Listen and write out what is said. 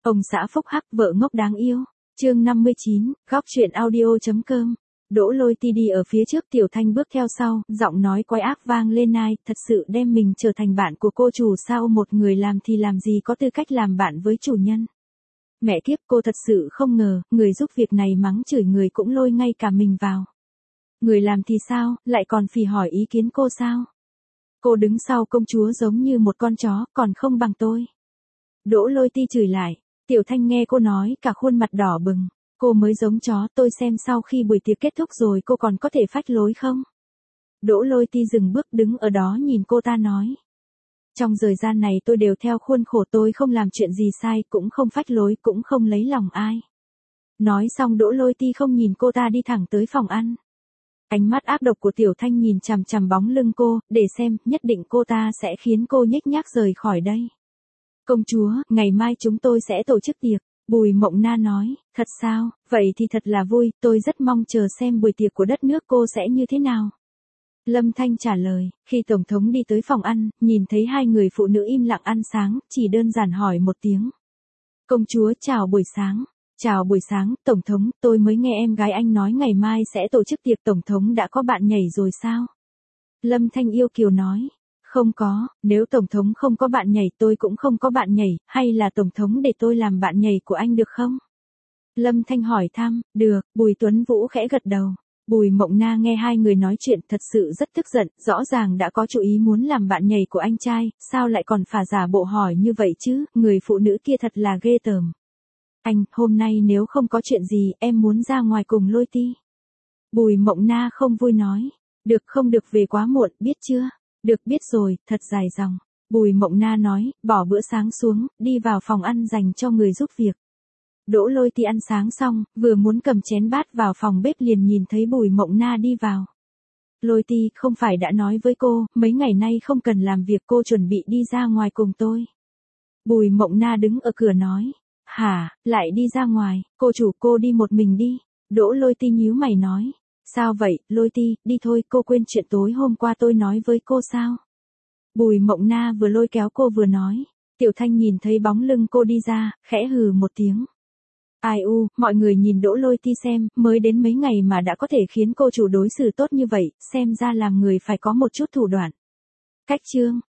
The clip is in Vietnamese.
Ông xã phúc hắc vợ ngốc đáng yêu. Chương 59, góc truyện audio.com. Đỗ Lôi Ti đi ở phía trước, Tiểu Thanh bước theo sau, giọng nói quái ác vang lên ai, thật sự đem mình trở thành bạn của cô chủ sao, một người làm thì làm gì có tư cách làm bạn với chủ nhân. Mẹ kiếp, cô thật sự không ngờ, người giúp việc này mắng chửi người cũng lôi ngay cả mình vào. Người làm thì sao, lại còn phì hỏi ý kiến cô sao? Cô đứng sau công chúa giống như một con chó, còn không bằng tôi. Đỗ Lôi Ti chửi lại. Tiểu Thanh nghe cô nói, cả khuôn mặt đỏ bừng. Cô mới giống chó, tôi xem sau khi buổi tiệc kết thúc rồi cô còn có thể phách lối không? Đỗ Lôi Ti dừng bước đứng ở đó nhìn cô ta nói. Trong thời gian này tôi đều theo khuôn khổ, tôi không làm chuyện gì sai, cũng không phách lối, cũng không lấy lòng ai. Nói xong Đỗ Lôi Ti không nhìn cô ta đi thẳng tới phòng ăn. Ánh mắt ác độc của Tiểu Thanh nhìn chằm chằm bóng lưng cô, để xem, nhất định cô ta sẽ khiến cô nhếch nhác rời khỏi đây. Công chúa, ngày mai chúng tôi sẽ tổ chức tiệc. Bùi Mộng Na nói, thật sao, vậy thì thật là vui, tôi rất mong chờ xem buổi tiệc của đất nước cô sẽ như thế nào. Lâm Thanh trả lời, khi Tổng thống đi tới phòng ăn, nhìn thấy hai người phụ nữ im lặng ăn sáng, chỉ đơn giản hỏi một tiếng. Công chúa chào buổi sáng. Chào buổi sáng, Tổng thống, tôi mới nghe em gái anh nói ngày mai sẽ tổ chức tiệc. Tổng thống đã có bạn nhảy rồi sao? Lâm Thanh yêu kiều nói. Không có, nếu Tổng thống không có bạn nhảy tôi cũng không có bạn nhảy, hay là Tổng thống để tôi làm bạn nhảy của anh được không? Lâm Thanh hỏi thăm, được, Bùi Tuấn Vũ khẽ gật đầu. Bùi Mộng Na nghe hai người nói chuyện thật sự rất tức giận, rõ ràng đã có chủ ý muốn làm bạn nhảy của anh trai, sao lại còn phả giả bộ hỏi như vậy chứ, người phụ nữ kia thật là ghê tởm. Anh, hôm nay nếu không có chuyện gì, em muốn ra ngoài cùng Lôi Ti. Bùi Mộng Na không vui nói, được không được về quá muộn, biết chưa? Được biết rồi, thật dài dòng. Bùi Mộng Na nói, bỏ bữa sáng xuống, đi vào phòng ăn dành cho người giúp việc. Đỗ Lôi Ti ăn sáng xong, vừa muốn cầm chén bát vào phòng bếp liền nhìn thấy Bùi Mộng Na đi vào. Lôi Ti, không phải đã nói với cô, mấy ngày nay không cần làm việc, cô chuẩn bị đi ra ngoài cùng tôi. Bùi Mộng Na đứng ở cửa nói, hả, lại đi ra ngoài, cô chủ, cô đi một mình đi. Đỗ Lôi Ti nhíu mày nói. Sao vậy, Lôi Ti, đi thôi, cô quên chuyện tối hôm qua tôi nói với cô sao? Bùi Mộng Na vừa lôi kéo cô vừa nói. Tiểu Thanh nhìn thấy bóng lưng cô đi ra, khẽ hừ một tiếng. Ai u, mọi người nhìn Đỗ Lôi Ti xem, mới đến mấy ngày mà đã có thể khiến cô chủ đối xử tốt như vậy, xem ra làm người phải có một chút thủ đoạn. Cách chương.